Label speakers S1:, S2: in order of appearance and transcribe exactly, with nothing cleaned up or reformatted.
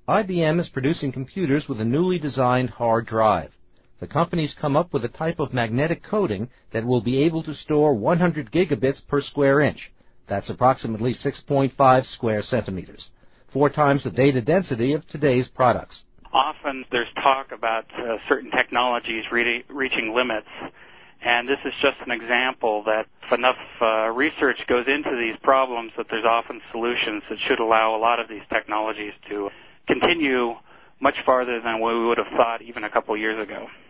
S1: I B M is producing computers with a newly designed hard drive. The company's come up with a type of magnetic coating that will be able to store one hundred gigabits per square inch. That's approximately six point five square centimeters, four times the data density of today's products.
S2: Often there's talk about uh, certain technologies re- reaching limits, and this is just an example that if enough uh, research goes into these problems, that there's often solutions that should allow a lot of these technologies to continue much farther than we would have thought even a couple years ago.